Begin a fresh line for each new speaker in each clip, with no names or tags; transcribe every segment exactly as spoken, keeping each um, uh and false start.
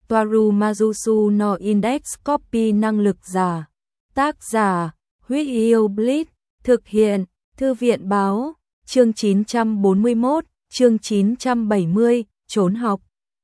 Toaru Majusu no Index Copy năng lực giả. Tác giả, Huyết Yêu Blitz, thực hiện, Thư viện báo, chương chín trăm bốn mươi mốt, chương chín trăm bảy mươi, trốn học.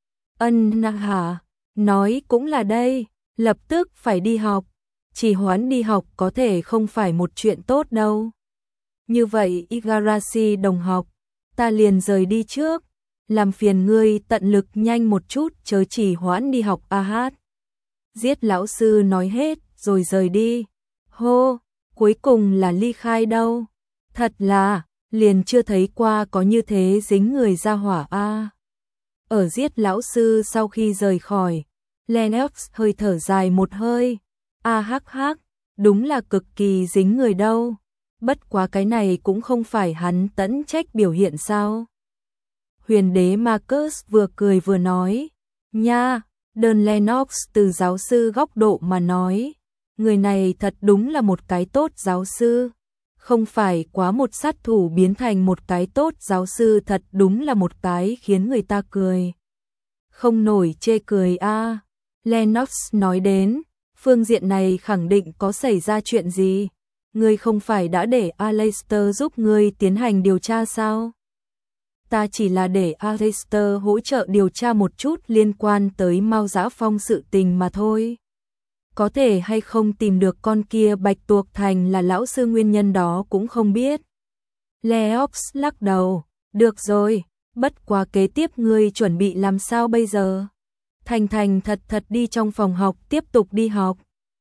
Ân na hả, nói cũng là đây, lập tức phải đi học, chỉ hoãn đi học có thể không phải một chuyện tốt đâu. Như vậy Igarashi đồng học, ta liền rời đi trước, làm phiền ngươi tận lực nhanh một chút chớ chỉ hoãn đi học a hát. Giết lão sư nói hết rồi rời đi. Hô, cuối cùng là ly khai đâu. Thật là, liền chưa thấy qua có như thế dính người ra hỏa a. Ở giết lão sư sau khi rời khỏi, Lennox hơi thở dài một hơi. A hắc hắc, đúng là cực kỳ dính người đâu. Bất quá cái này cũng không phải hắn tẫn trách biểu hiện sao. Huyền đế Marcus vừa cười vừa nói. Nha, đơn Lennox từ giáo sư góc độ mà nói. Người này thật đúng là một cái tốt giáo sư. Không phải quá một sát thủ biến thành một cái tốt giáo sư thật đúng là một cái khiến người ta cười. Không nổi chê cười a. À. Lennox nói đến, phương diện này khẳng định có xảy ra chuyện gì. Ngươi không phải đã để Aleister giúp ngươi tiến hành điều tra sao? Ta chỉ là để Aleister hỗ trợ điều tra một chút liên quan tới Mao Dã Phong sự tình mà thôi. Có thể hay không tìm được con kia Bạch Tuộc Thành là lão sư nguyên nhân đó cũng không biết. Leox lắc đầu, được rồi, bất quá kế tiếp ngươi chuẩn bị làm sao bây giờ? Thành thành thật thật đi trong phòng học tiếp tục đi học.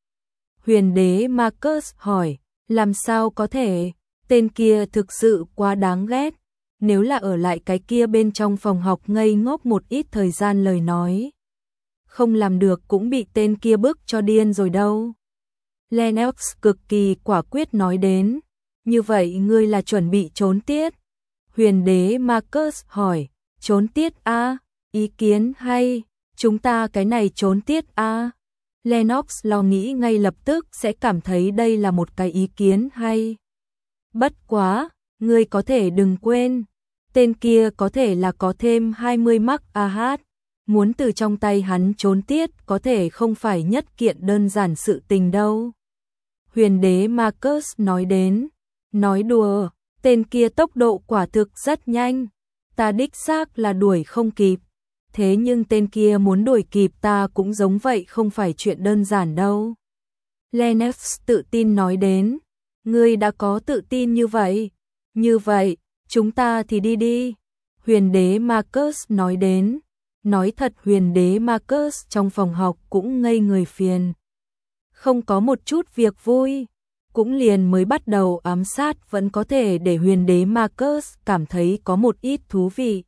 Huyền đế Marcus hỏi, làm sao có thể, tên kia thực sự quá đáng ghét. Nếu là ở lại cái kia bên trong phòng học ngây ngốc một ít thời gian lời nói. Không làm được cũng bị tên kia bức cho điên rồi đâu. Lennox cực kỳ quả quyết nói đến. Như vậy ngươi là chuẩn bị trốn tiết? Huyền đế Marcus hỏi, trốn tiết a? À? Ý kiến hay, chúng ta cái này trốn tiết a? À? Lennox lo nghĩ ngay lập tức sẽ cảm thấy đây là một cái ý kiến hay. Bất quá, ngươi có thể đừng quên, tên kia có thể là có thêm hai mươi mắc a hát. Muốn từ trong tay hắn trốn tiết có thể không phải nhất kiện đơn giản sự tình đâu. Huyền đế Marcus nói đến, nói đùa, tên kia tốc độ quả thực rất nhanh, ta đích xác là đuổi không kịp. Thế nhưng tên kia muốn đuổi kịp ta cũng giống vậy không phải chuyện đơn giản đâu. Lennox tự tin nói đến, ngươi đã có tự tin như vậy, như vậy, chúng ta thì đi đi. Huyền đế Marcus nói đến, nói thật huyền đế Marcus trong phòng học cũng ngây người phiền. Không có một chút việc vui, cũng liền mới bắt đầu ám sát vẫn có thể để huyền đế Marcus cảm thấy có một ít thú vị.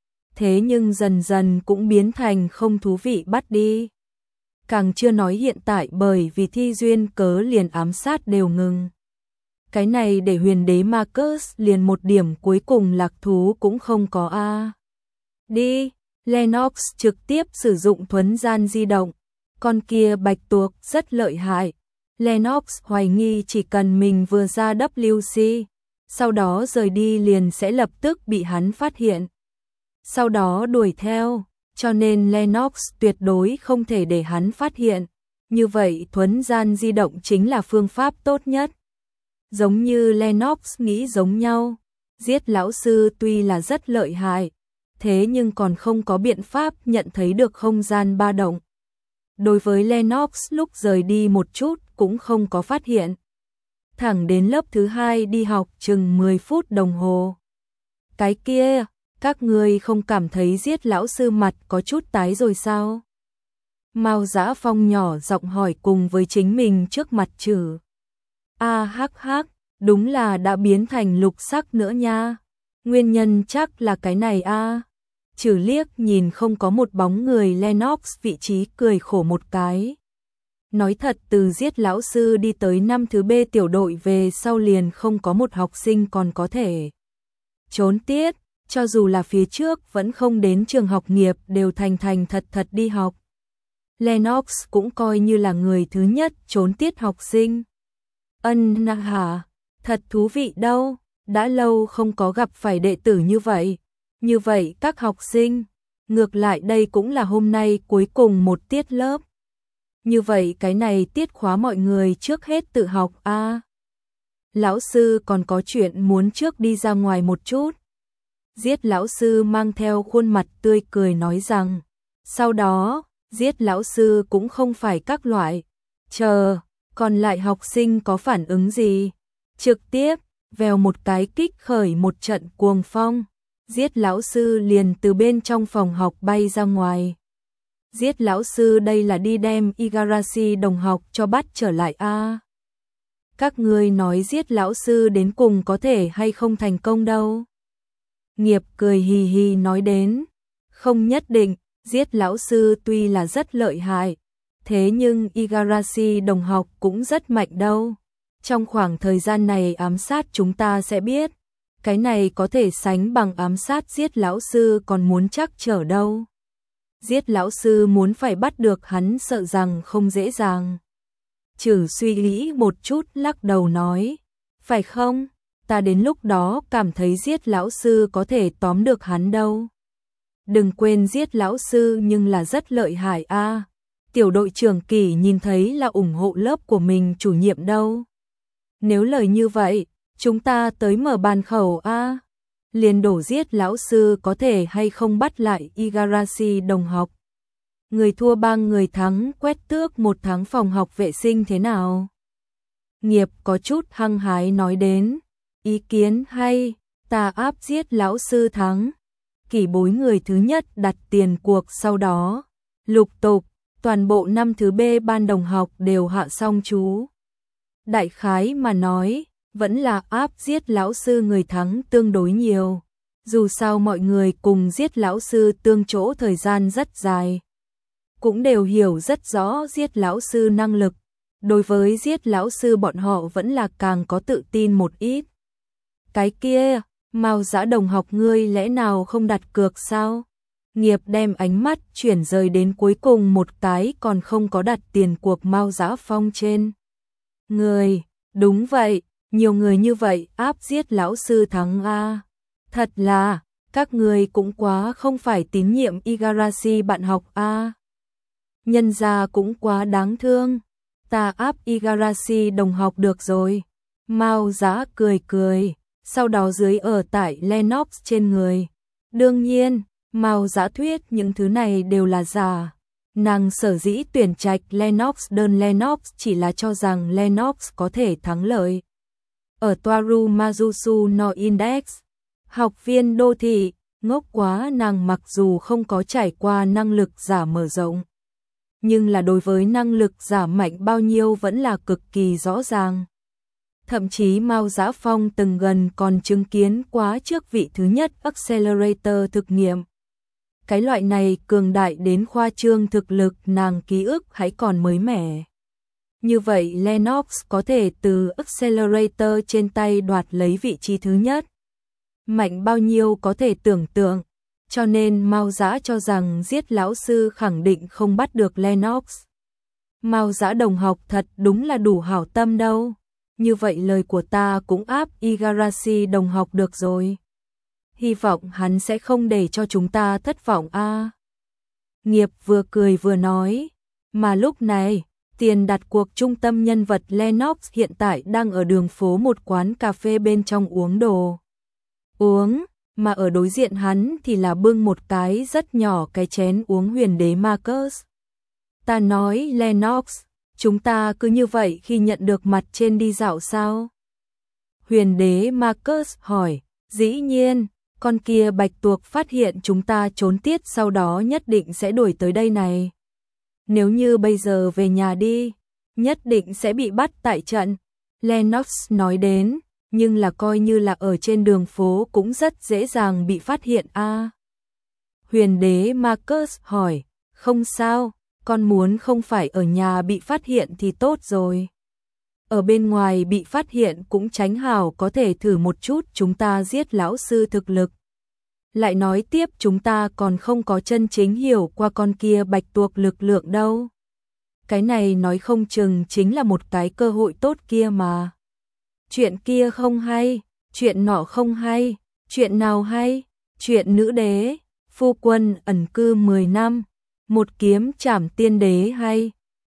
Thế nhưng dần dần cũng biến thành không thú vị bắt đi. Càng chưa nói hiện tại bởi vì thi duyên cớ liền ám sát đều ngừng. Cái này để huyền đế Marcus liền một điểm cuối cùng lạc thú cũng không có a. À. Đi, Lennox trực tiếp sử dụng thuấn gian di động. Con kia bạch tuộc rất lợi hại. Lennox hoài nghi chỉ cần mình vừa ra W C, sau đó rời đi liền sẽ lập tức bị hắn phát hiện. Sau đó đuổi theo, cho nên Lennox tuyệt đối không thể để hắn phát hiện. Như vậy thuấn gian di động chính là phương pháp tốt nhất. Giống như Lennox nghĩ giống nhau, giết lão sư tuy là rất lợi hại, thế nhưng còn không có biện pháp nhận thấy được không gian ba động. Đối với Lennox lúc rời đi một chút cũng không có phát hiện. Thẳng đến lớp thứ hai đi học chừng mười phút đồng hồ. Cái kia, các ngươi không cảm thấy giết lão sư mặt có chút tái rồi sao? Mao Dã Phong nhỏ giọng hỏi cùng với chính mình trước mặt Trử. A hắc hắc, đúng là đã biến thành lục sắc nữa nha. Nguyên nhân chắc là cái này a. À. Trử liếc nhìn không có một bóng người Lennox vị trí cười khổ một cái. Nói thật từ giết lão sư đi tới năm thứ B tiểu đội về sau liền không có một học sinh còn có thể trốn tiết, cho dù là phía trước vẫn không đến trường học nghiệp đều thành thành thật thật đi học. Lennox cũng coi như là người thứ nhất trốn tiết học sinh. Ân na hả, thật thú vị đâu, đã lâu không có gặp phải đệ tử như vậy. Như vậy các học sinh, ngược lại đây cũng là hôm nay cuối cùng một tiết lớp. Như vậy cái này tiết khóa mọi người trước hết tự học a. À, lão sư còn có chuyện muốn trước đi ra ngoài một chút. Giết lão sư mang theo khuôn mặt tươi cười nói rằng, sau đó, giết lão sư cũng không phải các loại, chờ, còn lại học sinh có phản ứng gì? Trực tiếp, vèo một cái kích khởi một trận cuồng phong, giết lão sư liền từ bên trong phòng học bay ra ngoài. Giết lão sư đây là đi đem Igarashi đồng học cho bắt trở lại a. À, các ngươi nói giết lão sư đến cùng có thể hay không thành công đâu. Nghiệp cười hì hì nói đến, không nhất định, giết lão sư tuy là rất lợi hại, thế nhưng Igarashi đồng học cũng rất mạnh đâu. Trong khoảng thời gian này ám sát chúng ta sẽ biết, cái này có thể sánh bằng ám sát giết lão sư còn muốn chắc trở đâu. Giết lão sư muốn phải bắt được hắn sợ rằng không dễ dàng. Trừ suy nghĩ một chút lắc đầu nói, phải không? Ta đến lúc đó cảm thấy giết lão sư có thể tóm được hắn đâu. Đừng quên giết lão sư nhưng là rất lợi hại a. À, tiểu đội trưởng Kỳ nhìn thấy là ủng hộ lớp của mình chủ nhiệm đâu. Nếu lời như vậy, chúng ta tới mở bàn khẩu a. À, liền đổ giết lão sư có thể hay không bắt lại Igarashi đồng học. Người thua ba người thắng quét tước một tháng phòng học vệ sinh thế nào? Nghiệp có chút hăng hái nói đến, ý kiến hay, ta áp giết lão sư thắng. Kỷ bối người thứ nhất đặt tiền cuộc sau đó, lục tục, toàn bộ năm thứ B ban đồng học đều hạ xong chú. Đại khái mà nói, vẫn là áp giết lão sư người thắng tương đối nhiều. Dù sao mọi người cùng giết lão sư tương chỗ thời gian rất dài. Cũng đều hiểu rất rõ giết lão sư năng lực. Đối với giết lão sư bọn họ vẫn là càng có tự tin một ít. Cái kia, Mao Dã đồng học ngươi lẽ nào không đặt cược sao? Nghiệp đem ánh mắt chuyển rời đến cuối cùng một cái còn không có đặt tiền cuộc Mao Dã Phong trên. Người, đúng vậy, nhiều người như vậy áp giết lão sư thắng a. Thật là, các người cũng quá không phải tín nhiệm Igarashi bạn học a. Nhân gia cũng quá đáng thương. Ta áp Igarashi đồng học được rồi. Mao Dã cười cười, sau đó dưới ở tại Lennox trên người. Đương nhiên, Mao Dã thuyết những thứ này đều là giả. Nàng sở dĩ tuyển trạch Lennox đơn Lennox chỉ là cho rằng Lennox có thể thắng lợi. Ở Toaru Mazusu no Index, học viên đô thị, ngốc quá nàng mặc dù không có trải qua năng lực giả mở rộng. Nhưng là đối với năng lực giả mạnh bao nhiêu vẫn là cực kỳ rõ ràng. Thậm chí Mao Dã Phong từng gần còn chứng kiến quá trước vị thứ nhất Accelerator thực nghiệm. Cái loại này cường đại đến khoa trương thực lực nàng ký ức hãy còn mới mẻ. Như vậy Lennox có thể từ Accelerator trên tay đoạt lấy vị trí thứ nhất. Mạnh bao nhiêu có thể tưởng tượng, cho nên Mao Dã cho rằng giết lão sư khẳng định không bắt được Lennox. Mao Dã đồng học thật đúng là đủ hảo tâm đâu. Như vậy lời của ta cũng áp Igarashi đồng học được rồi. Hy vọng hắn sẽ không để cho chúng ta thất vọng a. À, Nghiệp vừa cười vừa nói, mà lúc này, tiền đặt cuộc trung tâm nhân vật Lennox hiện tại đang ở đường phố một quán cà phê bên trong uống đồ. Uống, mà ở đối diện hắn thì là bưng một cái rất nhỏ cái chén uống huyền đế Marcus. Ta nói Lennox, chúng ta cứ như vậy khi nhận được mặt trên đi dạo sao? Huyền đế Marcus hỏi, dĩ nhiên, con kia bạch tuộc phát hiện chúng ta trốn tiết sau đó nhất định sẽ đuổi tới đây này. Nếu như bây giờ về nhà đi, nhất định sẽ bị bắt tại trận. Lennox nói đến, nhưng là coi như là ở trên đường phố cũng rất dễ dàng bị phát hiện a. À, huyền đế Marcus hỏi, không sao, con muốn không phải ở nhà bị phát hiện thì tốt rồi. Ở bên ngoài bị phát hiện cũng tránh hảo có thể thử một chút chúng ta giết lão sư thực lực. Lại nói tiếp chúng ta còn không có chân chính hiểu qua con kia bạch tuộc lực lượng đâu. Cái này nói không chừng chính là một cái cơ hội tốt kia mà. Chuyện kia không hay, chuyện nọ không hay, chuyện nào hay, chuyện nữ đế, Phu quân ẩn cư mười năm, một kiếm trảm tiên đế hay